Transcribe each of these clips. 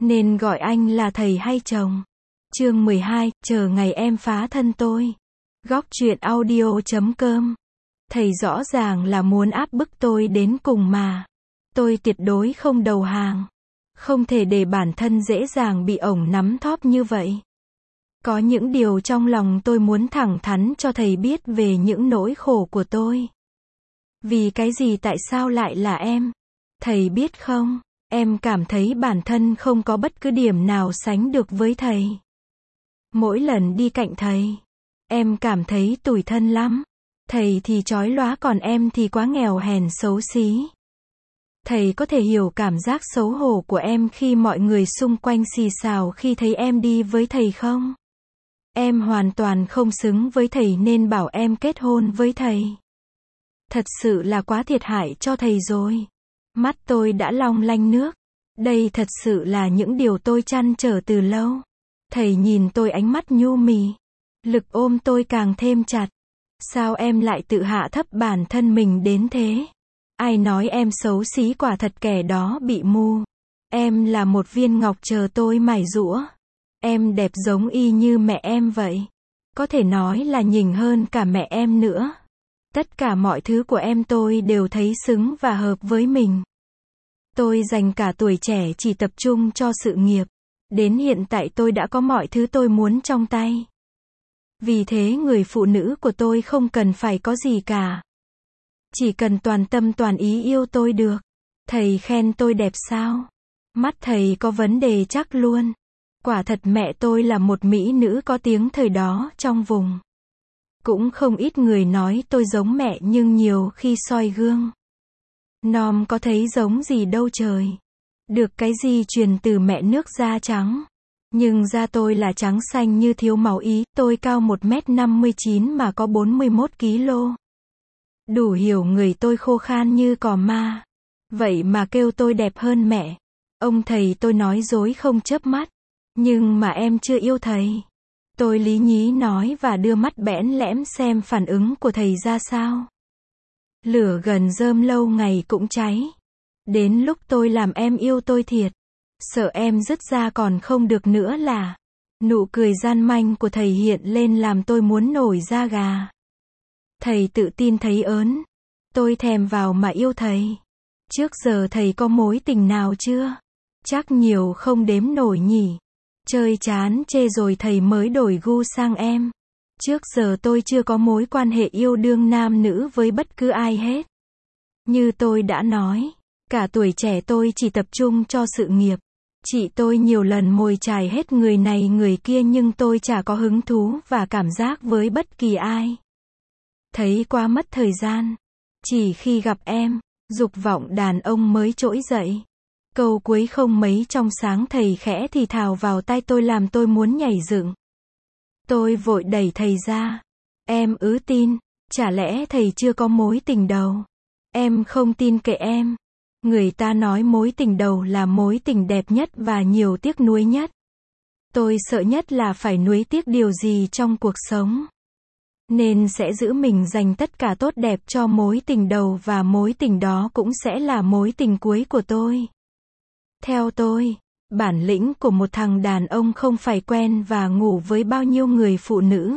nên gọi anh là thầy hay chồng. Chương 12, chờ ngày em phá thân tôi. Góc truyện audio.com. Thầy rõ ràng là muốn áp bức tôi đến cùng mà. Tôi tuyệt đối không đầu hàng. Không thể để bản thân dễ dàng bị ổng nắm thóp như vậy. Có những điều trong lòng tôi muốn thẳng thắn cho thầy biết về những nỗi khổ của tôi. Vì cái gì tại sao lại là em? Thầy biết không, em cảm thấy bản thân không có bất cứ điểm nào sánh được với thầy. Mỗi lần đi cạnh thầy, em cảm thấy tủi thân lắm. Thầy thì chói lóa còn em thì quá nghèo hèn xấu xí. Thầy có thể hiểu cảm giác xấu hổ của em khi mọi người xung quanh xì xào khi thấy em đi với thầy không? Em hoàn toàn không xứng với thầy nên bảo em kết hôn với thầy. Thật sự là quá thiệt hại cho thầy rồi. Mắt tôi đã long lanh nước. Đây thật sự là những điều tôi trăn trở từ lâu. Thầy nhìn tôi ánh mắt nhu mì. Lực ôm tôi càng thêm chặt. Sao em lại tự hạ thấp bản thân mình đến thế? Ai nói em xấu xí, quả thật kẻ đó bị mù. Em là một viên ngọc chờ tôi mài giũa. Em đẹp giống y như mẹ em vậy. Có thể nói là nhỉnh hơn cả mẹ em nữa. Tất cả mọi thứ của em tôi đều thấy xứng và hợp với mình. Tôi dành cả tuổi trẻ chỉ tập trung cho sự nghiệp. Đến hiện tại tôi đã có mọi thứ tôi muốn trong tay. Vì thế người phụ nữ của tôi không cần phải có gì cả. Chỉ cần toàn tâm toàn ý yêu tôi được. Thầy khen tôi đẹp sao? Mắt thầy có vấn đề chắc luôn. Quả thật mẹ tôi là một mỹ nữ có tiếng thời đó trong vùng. Cũng không ít người nói tôi giống mẹ nhưng nhiều khi soi gương. Nom có thấy giống gì đâu trời. Được cái gì truyền từ mẹ nước da trắng. Nhưng da tôi là trắng xanh như thiếu máu Ý. Tôi cao 1m59 mà có 41kg. Đủ hiểu người tôi khô khan như cò ma. Vậy mà kêu tôi đẹp hơn mẹ. Ông thầy tôi nói dối không chớp mắt. Nhưng mà em chưa yêu thầy. Tôi lý nhí nói và đưa mắt bẽn lẽm xem phản ứng của thầy ra sao. Lửa gần rơm lâu ngày cũng cháy. Đến lúc tôi làm em yêu tôi thiệt. Sợ em dứt ra còn không được nữa là. Nụ cười gian manh của thầy hiện lên làm tôi muốn nổi da gà. Thầy tự tin thấy ớn. Tôi thèm vào mà yêu thầy. Trước giờ thầy có mối tình nào chưa? Chắc nhiều không đếm nổi nhỉ. Chơi chán chê rồi thầy mới đổi gu sang em. Trước giờ tôi chưa có mối quan hệ yêu đương nam nữ với bất cứ ai hết. Như tôi đã nói, cả tuổi trẻ tôi chỉ tập trung cho sự nghiệp. Chị tôi nhiều lần mồi chài hết người này người kia nhưng tôi chả có hứng thú và cảm giác với bất kỳ ai. Thấy quá mất thời gian. Chỉ khi gặp em, dục vọng đàn ông mới trỗi dậy. Câu cuối không mấy trong sáng thầy khẽ thì thào vào tai tôi làm tôi muốn nhảy dựng. Tôi vội đẩy thầy ra. Em tin, chả lẽ thầy chưa có mối tình đầu? Em không tin kệ em. Người ta nói mối tình đầu là mối tình đẹp nhất và nhiều tiếc nuối nhất. Tôi sợ nhất là phải nuối tiếc điều gì trong cuộc sống. Nên sẽ giữ mình dành tất cả tốt đẹp cho mối tình đầu và mối tình đó cũng sẽ là mối tình cuối của tôi. Theo tôi, bản lĩnh của một thằng đàn ông không phải quen và ngủ với bao nhiêu người phụ nữ.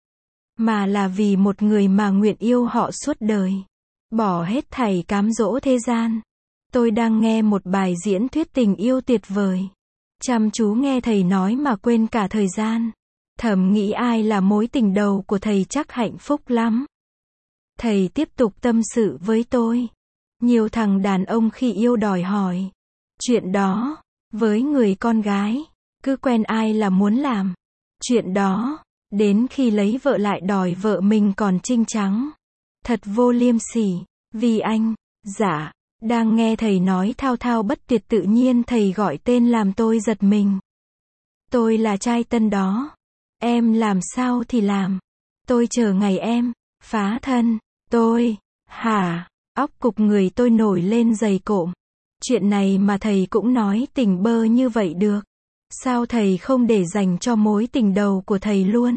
Mà là vì một người mà nguyện yêu họ suốt đời. Bỏ hết thảy cám dỗ thế gian. Tôi đang nghe một bài diễn thuyết tình yêu tuyệt vời. Chăm chú nghe thầy nói mà quên cả thời gian. Thầm nghĩ ai là mối tình đầu của thầy chắc hạnh phúc lắm. Thầy tiếp tục tâm sự với tôi. Nhiều thằng đàn ông khi yêu đòi hỏi. Chuyện đó, với người con gái, cứ quen ai là muốn làm. Chuyện đó, đến khi lấy vợ lại đòi vợ mình còn trinh trắng. Thật vô liêm sỉ, vì anh, dạ, đang nghe thầy nói thao thao bất tuyệt tự nhiên thầy gọi tên làm tôi giật mình. Tôi là trai tân đó. Em làm sao thì làm. Tôi chờ ngày em phá thân. Tôi, hả? Óc cục người tôi nổi lên dày cộm. Chuyện này mà thầy cũng nói tình bơ như vậy được. Sao thầy không để dành cho mối tình đầu của thầy luôn?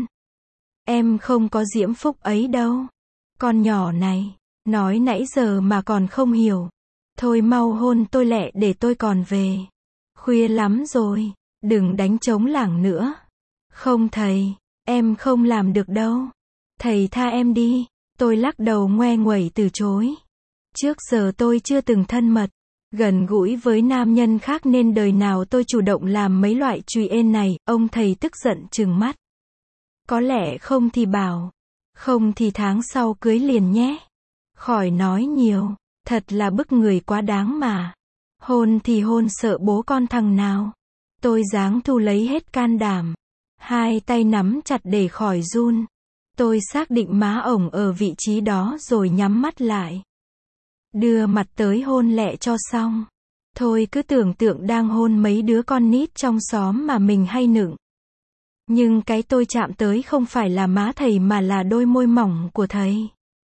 Em không có diễm phúc ấy đâu. Con nhỏ này, nói nãy giờ mà còn không hiểu. Thôi mau hôn tôi lẹ để tôi còn về. Khuya lắm rồi, đừng đánh trống lảng nữa. Không thầy, em không làm được đâu. Thầy tha em đi. Tôi lắc đầu ngoe nguẩy từ chối. Trước giờ tôi chưa từng thân mật, gần gũi với nam nhân khác nên đời nào tôi chủ động làm mấy loại chùy ên này. Ông thầy tức giận trừng mắt. Có lẽ không thì bảo, không thì tháng sau cưới liền nhé. Khỏi nói nhiều, thật là bức người quá đáng mà. Hôn thì hôn sợ bố con thằng nào. Tôi giáng thu lấy hết can đảm. Hai tay nắm chặt để khỏi run. Tôi xác định má ổng ở vị trí đó rồi nhắm mắt lại. Đưa mặt tới hôn lẹ cho xong. Thôi cứ tưởng tượng đang hôn mấy đứa con nít trong xóm mà mình hay nựng. Nhưng cái tôi chạm tới không phải là má thầy mà là đôi môi mỏng của thầy.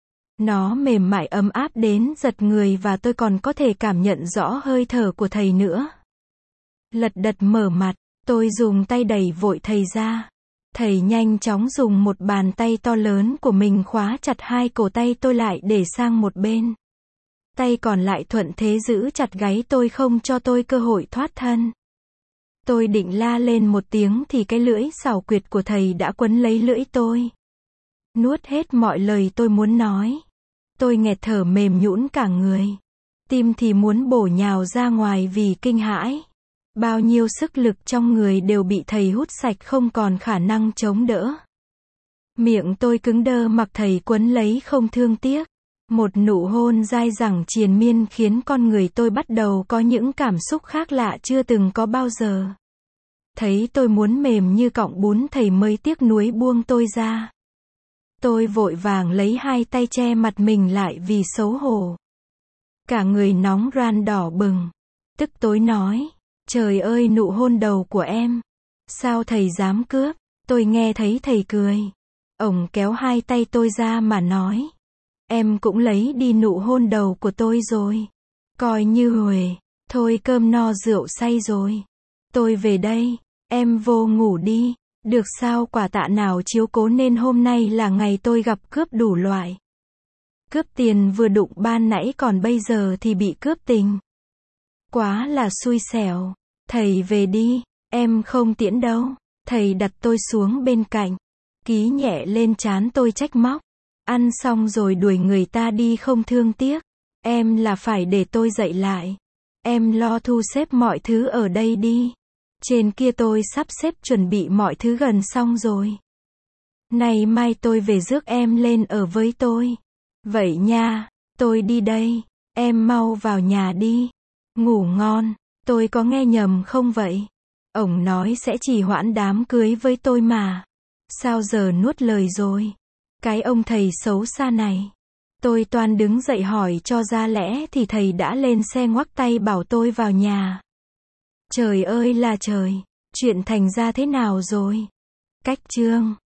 Nó mềm mại ấm áp đến giật người và tôi còn có thể cảm nhận rõ hơi thở của thầy nữa. Lật đật mở mặt, tôi dùng tay đẩy vội thầy ra. Thầy nhanh chóng dùng một bàn tay to lớn của mình khóa chặt hai cổ tay tôi lại để sang một bên. Tay còn lại thuận thế giữ chặt gáy tôi không cho tôi cơ hội thoát thân. Tôi định la lên một tiếng thì cái lưỡi xảo quyệt của thầy đã quấn lấy lưỡi tôi. Nuốt hết mọi lời tôi muốn nói. Tôi nghẹt thở mềm nhũn cả người. Tim thì muốn bổ nhào ra ngoài vì kinh hãi. Bao nhiêu sức lực trong người đều bị thầy hút sạch không còn khả năng chống đỡ. Miệng tôi cứng đơ mặc thầy quấn lấy không thương tiếc. Một nụ hôn dai dẳng triền miên khiến con người tôi bắt đầu có những cảm xúc khác lạ chưa từng có bao giờ. Thấy tôi muốn mềm như cọng bún thầy mới tiếc nuối buông tôi ra. Tôi vội vàng lấy hai tay che mặt mình lại vì xấu hổ. Cả người nóng ran đỏ bừng. Tức tối nói, trời ơi nụ hôn đầu của em. Sao thầy dám cướp? Tôi nghe thấy thầy cười. Ổng kéo hai tay tôi ra mà nói. Em cũng lấy đi nụ hôn đầu của tôi rồi. Coi như huề. Thôi cơm no rượu say rồi. Tôi về đây. Em vô ngủ đi. Được sao quả tạ nào chiếu cố nên hôm nay là ngày tôi gặp cướp đủ loại. Cướp tiền vừa đụng ban nãy còn bây giờ thì bị cướp tình. Quá là xui xẻo. Thầy về đi. Em không tiễn đâu. Thầy đặt tôi xuống bên cạnh. Ký nhẹ lên trán tôi trách móc. Ăn xong rồi đuổi người ta đi không thương tiếc. Em là phải để tôi dậy lại. Em lo thu xếp mọi thứ ở đây đi. Trên kia tôi sắp xếp chuẩn bị mọi thứ gần xong rồi. Này mai tôi về rước em lên ở với tôi. Vậy nha, tôi đi đây. Em mau vào nhà đi. Ngủ ngon. Tôi có nghe nhầm không vậy? Ổng nói sẽ trì hoãn đám cưới với tôi mà. Sao giờ nuốt lời rồi? Cái ông thầy xấu xa này. Tôi toan đứng dậy hỏi cho ra lẽ thì thầy đã lên xe ngoắc tay bảo tôi vào nhà. Trời ơi là trời, chuyện thành ra thế nào rồi? Cách chương